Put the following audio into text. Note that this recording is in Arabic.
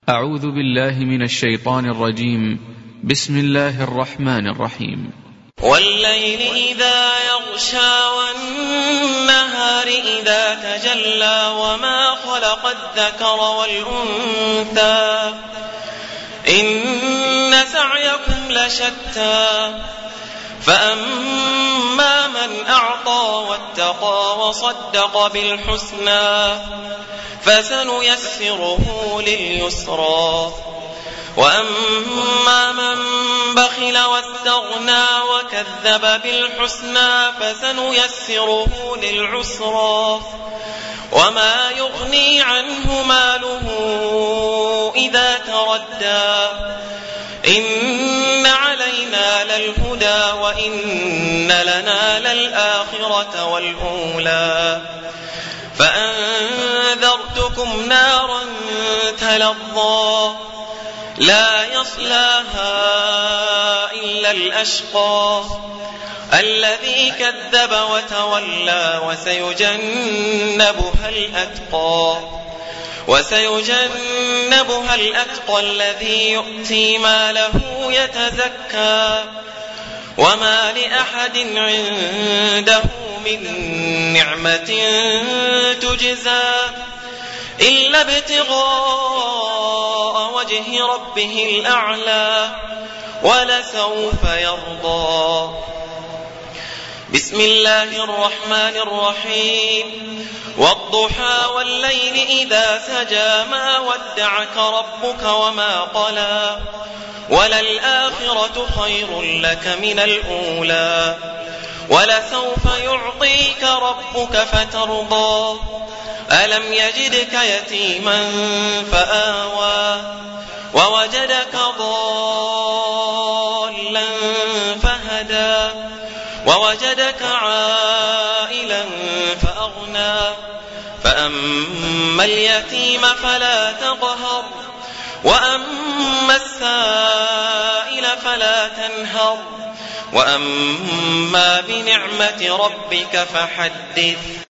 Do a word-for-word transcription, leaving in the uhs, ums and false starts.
أعوذ بالله من الشيطان الرجيم. بسم الله الرحمن الرحيم. والليل إذا يغشى والنهار إذا تجلى وما خلق الذكر والأنثى إن سعيكم لشتى فأما من أعطى واتقى وصدق بالحسنى فسنيسره لليسرى وأما من بخل واستغنى وكذب بالحسنى فسنيسره للعسرى وما يغني عنه ماله إذا تردى إن علينا للهدى وإن لنا للآخرة والأولى فأنذرتكم نارا تلظى لا يصلاها إلا الأشقى الذي كذب وتولى وسيجنبها الأتقى وسيجنبها الأتقى الذي يؤتي ماله يتزكى وما لأحد عنده من نعمة تجزى إلا ابتغاء وجه ربه الأعلى ولسوف يرضى. بسم الله الرحمن الرحيم. والضحى والليل إذا سجى ما ودعك ربك وما قلى وللآخرة خير لك من الأولى ولسوف يعطيك ربك فترضى ألم يجدك يتيما فآوى ووجدك ضالا فهدى ووجدك عائلا فأغنى فأما اليتيم فلا تقهر وأما السائل فلا تنهر وأما بنعمة ربك فحدث.